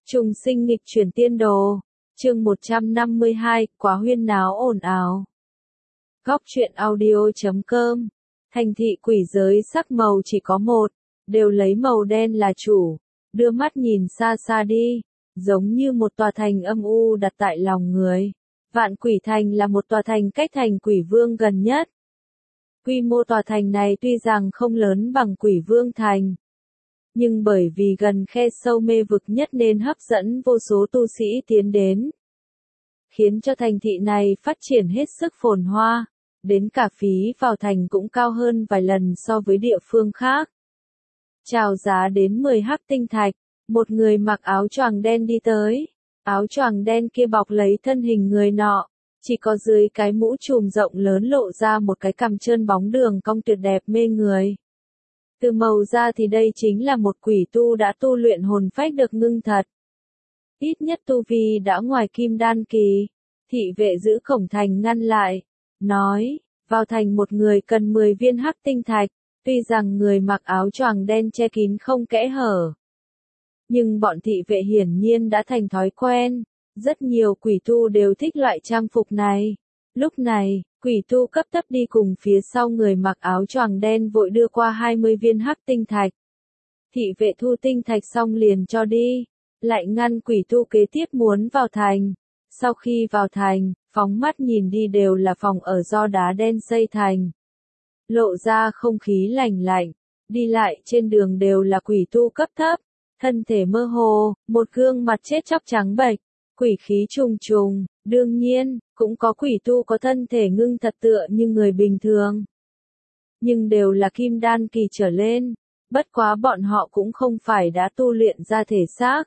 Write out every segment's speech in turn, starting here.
Trùng sinh nghịch chuyển tiên đồ. Chương 152, quá huyên náo ồn ào. Góc truyện audio.com. Thành thị quỷ giới sắc màu chỉ có một, đều lấy màu đen là chủ. Đưa mắt nhìn xa xa đi, giống như một tòa thành âm u đặt tại lòng người. Vạn Quỷ Thành là một tòa thành cách thành Quỷ Vương gần nhất. Quy mô tòa thành này tuy rằng không lớn bằng Quỷ Vương Thành, nhưng bởi vì gần khe sâu mê vực nhất nên hấp dẫn vô số tu sĩ tiến đến, khiến cho thành thị này phát triển hết sức phồn hoa, đến cả phí vào thành cũng cao hơn vài lần so với địa phương khác. Chào giá đến 10 hắc tinh thạch, một người mặc áo choàng đen đi tới, áo choàng đen kia bọc lấy thân hình người nọ, chỉ có dưới cái mũ trùm rộng lớn lộ ra một cái cằm trơn bóng đường cong tuyệt đẹp mê người. Từ màu da thì đây chính là một quỷ tu đã tu luyện hồn phách được ngưng thật. Ít nhất tu vi đã ngoài kim đan kỳ. Thị vệ giữ cổng thành ngăn lại, nói, vào thành một người cần 10 viên hắc tinh thạch, tuy rằng người mặc áo choàng đen che kín không kẽ hở. Nhưng bọn thị vệ hiển nhiên đã thành thói quen, rất nhiều quỷ tu đều thích loại trang phục này. Lúc này, quỷ tu cấp tấp đi cùng phía sau người mặc áo choàng đen vội đưa qua 20 viên hắc tinh thạch. Thị vệ thu tinh thạch xong liền cho đi, lại ngăn quỷ tu kế tiếp muốn vào thành. Sau khi vào thành, phóng mắt nhìn đi đều là phòng ở do đá đen xây thành. Lộ ra không khí lành lạnh, đi lại trên đường đều là quỷ tu cấp thấp, thân thể mơ hồ, một gương mặt chết chóc trắng bệch, quỷ khí trùng trùng, đương nhiên, cũng có quỷ tu có thân thể ngưng thật tựa như người bình thường. Nhưng đều là kim đan kỳ trở lên, bất quá bọn họ cũng không phải đã tu luyện ra thể xác,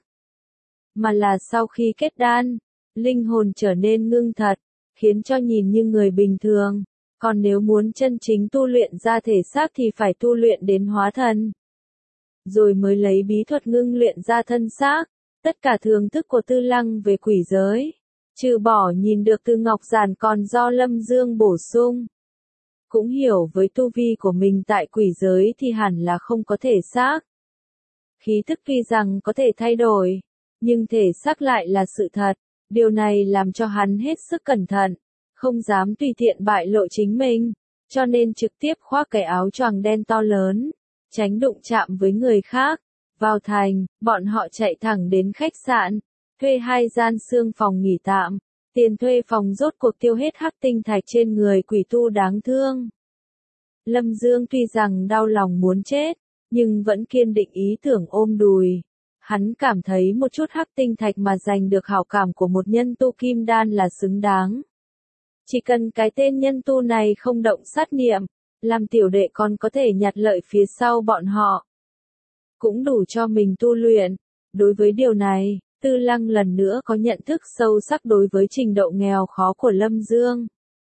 mà là sau khi kết đan, linh hồn trở nên ngưng thật, khiến cho nhìn như người bình thường. Còn nếu muốn chân chính tu luyện ra thể xác thì phải tu luyện đến hóa thần, rồi mới lấy bí thuật ngưng luyện ra thân xác. Tất cả thưởng thức của Tư Lăng về quỷ giới, trừ bỏ nhìn được từ Ngọc Giản còn do Lâm Dương bổ sung. Cũng hiểu với tu vi của mình tại quỷ giới thì hẳn là không có thể xác. Khí thức tuy rằng có thể thay đổi, nhưng thể xác lại là sự thật. Điều này làm cho hắn hết sức cẩn thận, không dám tùy tiện bại lộ chính mình, cho nên trực tiếp khoác cái áo choàng đen to lớn, tránh đụng chạm với người khác. Vào thành, bọn họ chạy thẳng đến khách sạn, thuê 2 gian xương phòng nghỉ tạm. Tiền thuê phòng rốt cuộc tiêu hết hắc tinh thạch trên người quỷ tu đáng thương. Lâm Dương tuy rằng đau lòng muốn chết, nhưng vẫn kiên định ý tưởng ôm đùi. Hắn cảm thấy một chút hắc tinh thạch mà giành được hảo cảm của một nhân tu kim đan là xứng đáng. Chỉ cần cái tên nhân tu này không động sát niệm, làm tiểu đệ còn có thể nhặt lợi phía sau bọn họ, cũng đủ cho mình tu luyện. Đối với điều này, Tư Lăng lần nữa có nhận thức sâu sắc đối với trình độ nghèo khó của Lâm Dương.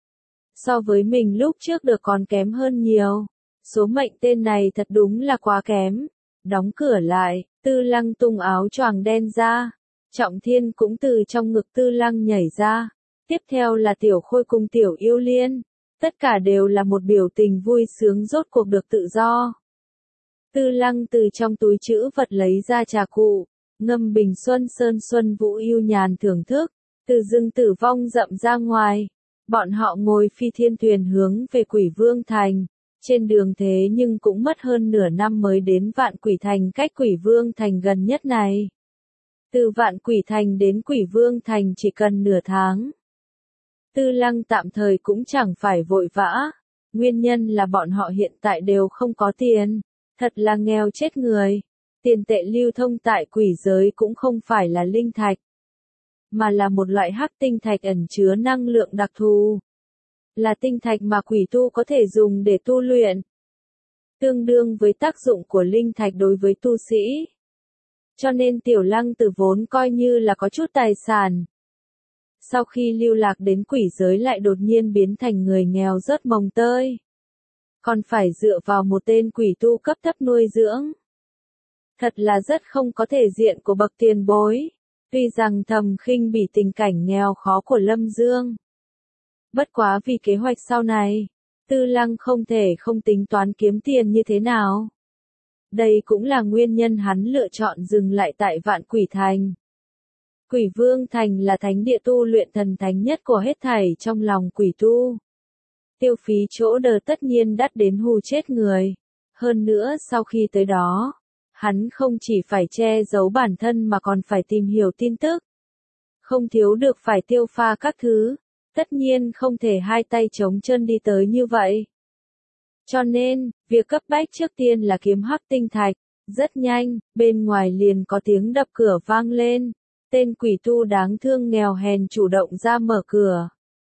So với mình lúc trước được còn kém hơn nhiều. Số mệnh tên này thật đúng là quá kém. Đóng cửa lại, Tư Lăng tung áo choàng đen ra. Trọng Thiên cũng từ trong ngực Tư Lăng nhảy ra. Tiếp theo là Tiểu Khôi cùng Tiểu Yêu Liên. Tất cả đều là một biểu tình vui sướng rốt cuộc được tự do. Tư Lăng từ trong túi trữ vật lấy ra trà cụ, ngâm bình xuân sơn xuân vũ yêu nhàn thưởng thức. Từ rừng Tử Vong rậm ra ngoài, bọn họ ngồi phi thiên thuyền hướng về Quỷ Vương Thành. Trên đường thế nhưng cũng mất hơn nửa năm mới đến Vạn Quỷ Thành cách Quỷ Vương Thành gần nhất này. Từ Vạn Quỷ Thành đến Quỷ Vương Thành chỉ cần nửa tháng. Tư Lăng tạm thời cũng chẳng phải vội vã. Nguyên nhân là bọn họ hiện tại đều không có tiền. Thật là nghèo chết người. Tiền tệ lưu thông tại quỷ giới cũng không phải là linh thạch, mà là một loại hắc tinh thạch ẩn chứa năng lượng đặc thù. Là tinh thạch mà quỷ tu có thể dùng để tu luyện. Tương đương với tác dụng của linh thạch đối với tu sĩ. Cho nên Tiểu Lăng từ vốn coi như là có chút tài sản. Sau khi lưu lạc đến quỷ giới lại đột nhiên biến thành người nghèo rớt mồng tơi. Còn phải dựa vào một tên quỷ tu cấp thấp nuôi dưỡng. Thật là rất không có thể diện của bậc tiền bối. Tuy rằng thầm khinh bỉ tình cảnh nghèo khó của Lâm Dương. Bất quá vì kế hoạch sau này, Tư Lăng không thể không tính toán kiếm tiền như thế nào. Đây cũng là nguyên nhân hắn lựa chọn dừng lại tại Vạn Quỷ Thành. Quỷ Vương Thành là thánh địa tu luyện thần thánh nhất của hết thảy trong lòng quỷ tu. Tiêu phí chỗ đờ tất nhiên đắt đến hù chết người. Hơn nữa sau khi tới đó, hắn không chỉ phải che giấu bản thân mà còn phải tìm hiểu tin tức. Không thiếu được phải tiêu pha các thứ, tất nhiên không thể hai tay trống chân đi tới như vậy. Cho nên, việc cấp bách trước tiên là kiếm hắc tinh thạch. Rất nhanh, bên ngoài liền có tiếng đập cửa vang lên. Tên quỷ tu đáng thương nghèo hèn chủ động ra mở cửa.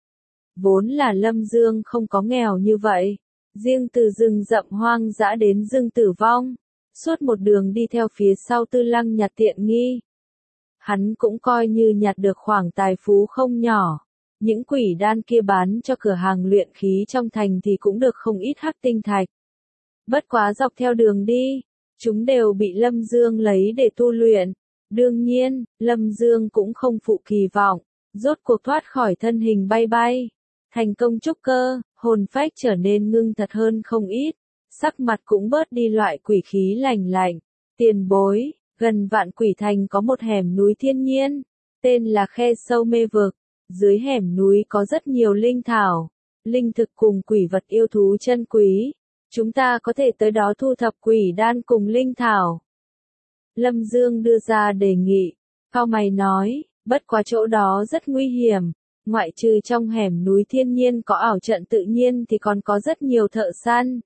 Vốn là Lâm Dương không có nghèo như vậy. Riêng từ rừng rậm hoang dã đến rừng tử vong, suốt một đường đi theo phía sau Tư Lăng nhặt tiện nghi. Hắn cũng coi như nhặt được khoản tài phú không nhỏ. Những quỷ đan kia bán cho cửa hàng luyện khí trong thành thì cũng được không ít hắc tinh thạch. Bất quá dọc theo đường đi, chúng đều bị Lâm Dương lấy để tu luyện. Đương nhiên, Lâm Dương cũng không phụ kỳ vọng, rốt cuộc thoát khỏi thân hình bay bay. Thành công trúc cơ, hồn phách trở nên ngưng thật hơn không ít, sắc mặt cũng bớt đi loại quỷ khí lạnh lạnh. Tiền bối, gần Vạn Quỷ Thành có một hẻm núi thiên nhiên, tên là Khe Sâu Mê Vực. Dưới hẻm núi có rất nhiều linh thảo, linh thực cùng quỷ vật yêu thú chân quý. Chúng ta có thể tới đó thu thập quỷ đan cùng linh thảo. Lâm Dương đưa ra đề nghị. Cao mày nói, bất quá chỗ đó rất nguy hiểm. Ngoại trừ trong hẻm núi thiên nhiên có ảo trận tự nhiên thì còn có rất nhiều thợ săn.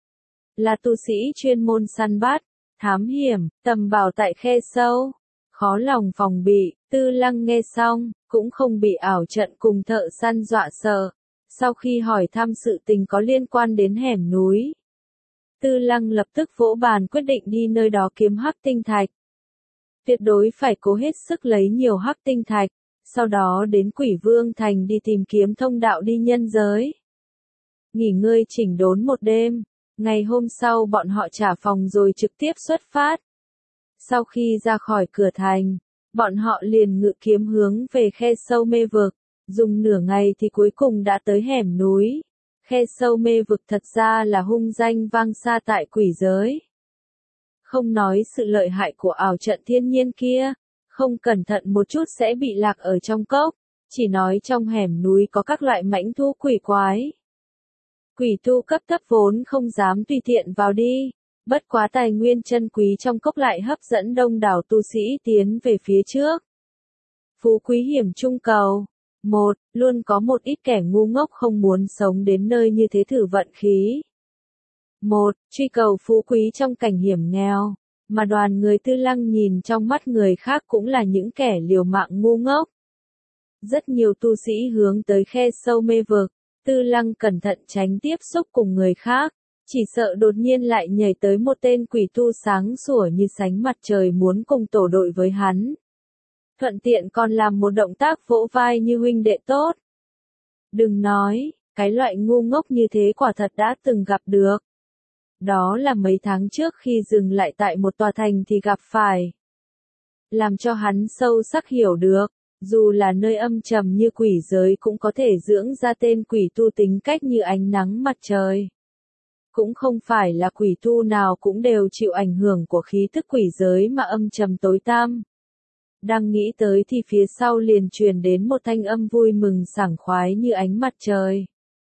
Là tu sĩ chuyên môn săn bắt, thám hiểm, tầm bảo tại khe sâu. Khó lòng phòng bị, Tư Lăng nghe xong, cũng không bị ảo trận cùng thợ săn dọa sợ. Sau khi hỏi thăm sự tình có liên quan đến hẻm núi, Tư Lăng lập tức vỗ bàn quyết định đi nơi đó kiếm hắc tinh thạch. Tuyệt đối phải cố hết sức lấy nhiều hắc tinh thạch, sau đó đến Quỷ Vương Thành đi tìm kiếm thông đạo đi nhân giới. Nghỉ ngơi chỉnh đốn một đêm, ngày hôm sau bọn họ trả phòng rồi trực tiếp xuất phát. Sau khi ra khỏi cửa thành, bọn họ liền ngự kiếm hướng về Khe Sâu Mê Vực, dùng nửa ngày thì cuối cùng đã tới hẻm núi. Khe Sâu Mê Vực thật ra là hung danh vang xa tại quỷ giới. Không nói sự lợi hại của ảo trận thiên nhiên kia, không cẩn thận một chút sẽ bị lạc ở trong cốc, chỉ nói trong hẻm núi có các loại mãnh thú quỷ quái. Quỷ tu cấp thấp vốn không dám tùy tiện vào đi, bất quá tài nguyên chân quý trong cốc lại hấp dẫn đông đảo tu sĩ tiến về phía trước. Phú quý hiểm trung cầu. Luôn có một ít kẻ ngu ngốc không muốn sống đến nơi như thế thử vận khí. Truy cầu phú quý trong cảnh hiểm nghèo, mà đoàn người Tư Lăng nhìn trong mắt người khác cũng là những kẻ liều mạng ngu ngốc. Rất nhiều tu sĩ hướng tới Khe Sâu Mê Vực, Tư Lăng cẩn thận tránh tiếp xúc cùng người khác, chỉ sợ đột nhiên lại nhảy tới một tên quỷ tu sáng sủa như sánh mặt trời muốn cùng tổ đội với hắn. Thuận tiện còn làm một động tác vỗ vai như huynh đệ tốt. Đừng nói, cái loại ngu ngốc như thế quả thật đã từng gặp được. Đó là mấy tháng trước khi dừng lại tại một tòa thành thì gặp phải. Làm cho hắn sâu sắc hiểu được, dù là nơi âm trầm như quỷ giới cũng có thể dưỡng ra tên quỷ tu tính cách như ánh nắng mặt trời. Cũng không phải là quỷ tu nào cũng đều chịu ảnh hưởng của khí tức quỷ giới mà âm trầm tối tăm. Đang nghĩ tới thì phía sau liền truyền đến một thanh âm vui mừng sảng khoái như ánh mặt trời.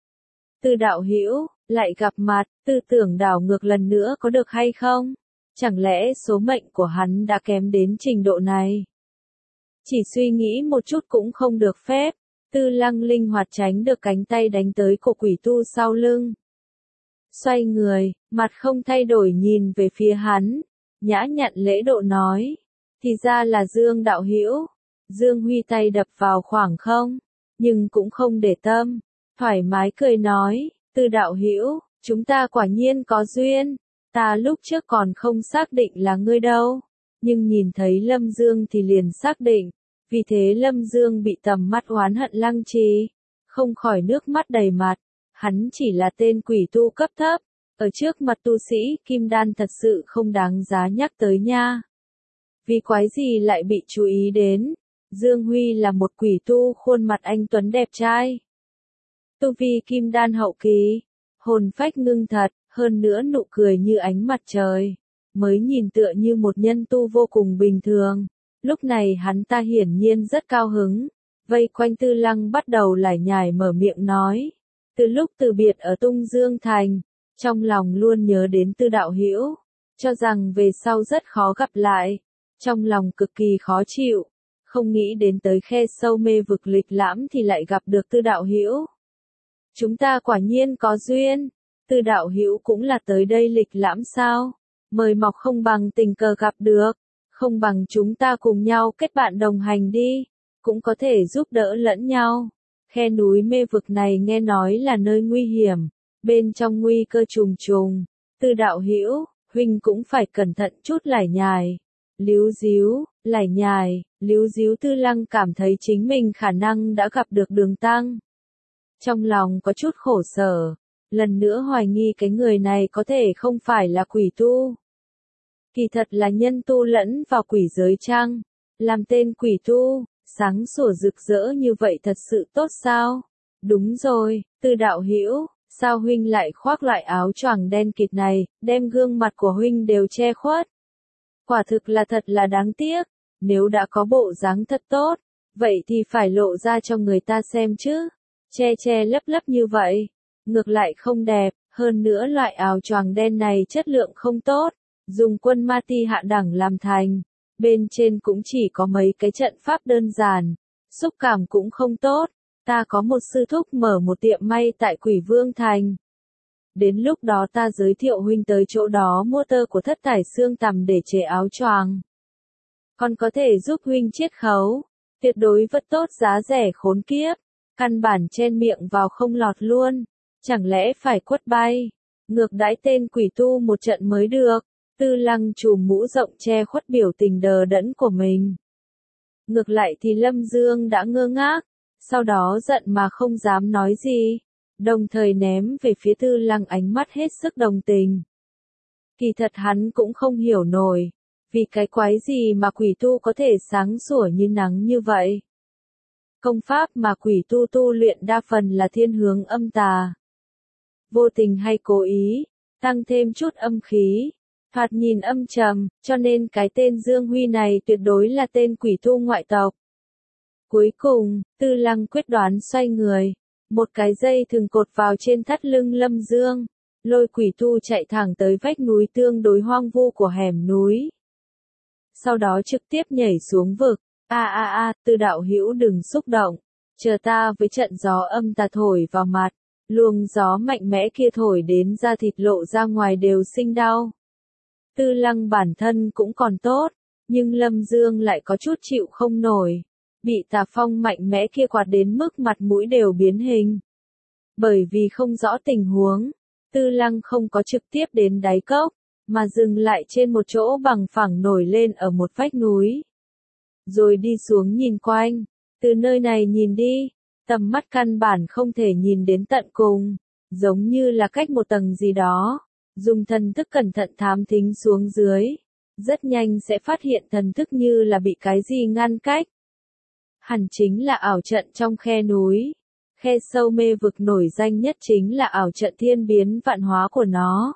Tư đạo hữu, lại gặp mặt, tư tưởng đảo ngược lần nữa có được hay không? Chẳng lẽ số mệnh của hắn đã kém đến trình độ này? Chỉ suy nghĩ một chút cũng không được phép, Tư Lăng linh hoạt tránh được cánh tay đánh tới cổ quỷ tu sau lưng. Xoay người, mặt không thay đổi nhìn về phía hắn, nhã nhặn lễ độ nói. Thì ra là Dương đạo hữu. Dương Huy tay đập vào khoảng không, nhưng cũng không để tâm, thoải mái cười nói, Tư đạo hữu, chúng ta quả nhiên có duyên, ta lúc trước còn không xác định là ngươi đâu, nhưng nhìn thấy Lâm Dương thì liền xác định, vì thế Lâm Dương bị tầm mắt oán hận lăng trì, không khỏi nước mắt đầy mặt, hắn chỉ là tên quỷ tu cấp thấp, ở trước mặt tu sĩ kim đan thật sự không đáng giá nhắc tới nha. Vì quái gì lại bị chú ý đến? Dương Huy là một quỷ tu khuôn mặt anh tuấn đẹp trai. Tu vi kim đan hậu kỳ, hồn phách ngưng thật, hơn nữa nụ cười như ánh mặt trời, mới nhìn tựa như một nhân tu vô cùng bình thường. Lúc này hắn ta hiển nhiên rất cao hứng, vây quanh Tư Lăng bắt đầu lải nhải mở miệng nói. Từ lúc từ biệt ở Tung Dương Thành, trong lòng luôn nhớ đến Tư đạo hữu, cho rằng về sau rất khó gặp lại, trong lòng cực kỳ khó chịu, không nghĩ đến tới khe sâu mê vực lịch lãm thì lại gặp được Tư đạo hữu. Chúng ta quả nhiên có duyên, Tư đạo hữu cũng là tới đây lịch lãm sao? Mời mọc không bằng tình cờ gặp được, không bằng chúng ta cùng nhau kết bạn đồng hành đi, cũng có thể giúp đỡ lẫn nhau. Khe núi mê vực này nghe nói là nơi nguy hiểm, bên trong nguy cơ trùng trùng. Tư đạo hữu, huynh cũng phải cẩn thận chút lải nhải. Líu díu, lải nhải, líu díu. Tư Lăng cảm thấy chính mình khả năng đã gặp được Đường Tăng. Trong lòng có chút khổ sở, lần nữa hoài nghi cái người này có thể không phải là quỷ tu. Kỳ thật là nhân tu lẫn vào quỷ giới chăng? Làm tên quỷ tu, sáng sủa rực rỡ như vậy thật sự tốt sao? Đúng rồi, Tư đạo hữu, sao huynh lại khoác loại áo choàng đen kịt này, đem gương mặt của huynh đều che khuất? Quả thực là thật là đáng tiếc, nếu đã có bộ dáng thật tốt, vậy thì phải lộ ra cho người ta xem chứ. Che che lấp lấp như vậy, ngược lại không đẹp, hơn nữa loại áo choàng đen này chất lượng không tốt, dùng quân ma ti hạ đẳng làm thành, bên trên cũng chỉ có mấy cái trận pháp đơn giản, xúc cảm cũng không tốt. Ta có một sư thúc mở một tiệm may tại Quỷ Vương Thành. Đến lúc đó ta giới thiệu huynh tới chỗ đó mua tơ của Thất Thải Xương Tằm để chế áo choàng. Còn có thể giúp huynh chiết khấu, tuyệt đối vật tốt giá rẻ khốn kiếp, căn bản chen miệng vào không lọt luôn, chẳng lẽ phải quất bay, ngược đãi tên quỷ tu một trận mới được. Tư Lăng trùm mũ rộng che khuất biểu tình đờ đẫn của mình. Ngược lại thì Lâm Dương đã ngơ ngác, sau đó giận mà không dám nói gì, đồng thời ném về phía Tư Lăng ánh mắt hết sức đồng tình. Kỳ thật hắn cũng không hiểu nổi, vì cái quái gì mà quỷ tu có thể sáng sủa như nắng như vậy. Công pháp mà quỷ tu tu luyện đa phần là thiên hướng âm tà. Vô tình hay cố ý, tăng thêm chút âm khí, thoạt nhìn âm trầm, cho nên cái tên Dương Huy này tuyệt đối là tên quỷ tu ngoại tộc. Cuối cùng, Tư Lăng quyết đoán xoay người, một cái dây thừng cột vào trên thắt lưng Lâm Dương, lôi quỷ tu chạy thẳng tới vách núi tương đối hoang vu của hẻm núi. Sau đó trực tiếp nhảy xuống vực. Tư đạo hữu đừng xúc động, chờ ta với trận gió âm tà thổi vào mặt, luồng gió mạnh mẽ kia thổi đến da thịt lộ ra ngoài đều sinh đau. Tư Lăng bản thân cũng còn tốt, nhưng Lâm Dương lại có chút chịu không nổi, bị tà phong mạnh mẽ kia quạt đến mức mặt mũi đều biến hình. Bởi vì không rõ tình huống, Tư Lăng không có trực tiếp đến đáy cốc, mà dừng lại trên một chỗ bằng phẳng nổi lên ở một vách núi. Rồi đi xuống nhìn quanh, từ nơi này nhìn đi, tầm mắt căn bản không thể nhìn đến tận cùng, giống như là cách một tầng gì đó, dùng thần thức cẩn thận thám thính xuống dưới, rất nhanh sẽ phát hiện thần thức như là bị cái gì ngăn cách. Hẳn chính là ảo trận trong khe núi, khe sâu mê vực nổi danh nhất chính là ảo trận thiên biến vạn hóa của nó.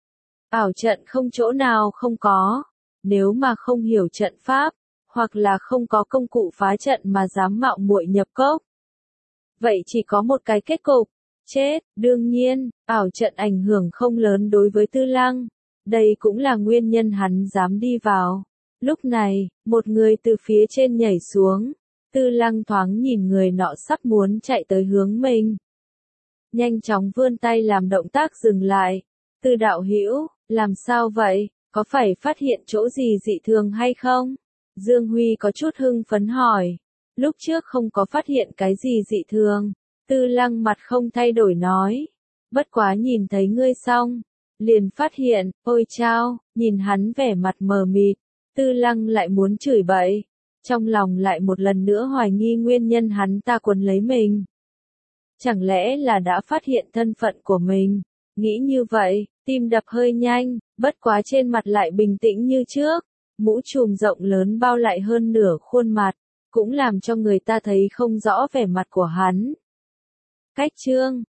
Ảo trận không chỗ nào không có, nếu mà không hiểu trận pháp, hoặc là không có công cụ phá trận mà dám mạo muội nhập cốc. Vậy chỉ có một cái kết cục, chết. Đương nhiên, ảo trận ảnh hưởng không lớn đối với Tư Lăng, đây cũng là nguyên nhân hắn dám đi vào. Lúc này, một người từ phía trên nhảy xuống, Tư Lăng thoáng nhìn người nọ sắp muốn chạy tới hướng mình. Nhanh chóng vươn tay làm động tác dừng lại. Tư đạo hữu, làm sao vậy, có phải phát hiện chỗ gì dị thường hay không? Dương Huy có chút hưng phấn hỏi. Lúc trước không có phát hiện cái gì dị thường. Tư Lăng mặt không thay đổi nói. Bất quá nhìn thấy ngươi xong, liền phát hiện, ôi chao, nhìn hắn vẻ mặt mờ mịt. Tư Lăng lại muốn chửi bậy. Trong lòng lại một lần nữa hoài nghi nguyên nhân hắn ta quấn lấy mình. Chẳng lẽ là đã phát hiện thân phận của mình? Nghĩ như vậy, tim đập hơi nhanh, bất quá trên mặt lại bình tĩnh như trước. Mũ trùm rộng lớn bao lại hơn nửa khuôn mặt, cũng làm cho người ta thấy không rõ vẻ mặt của hắn. Cách chương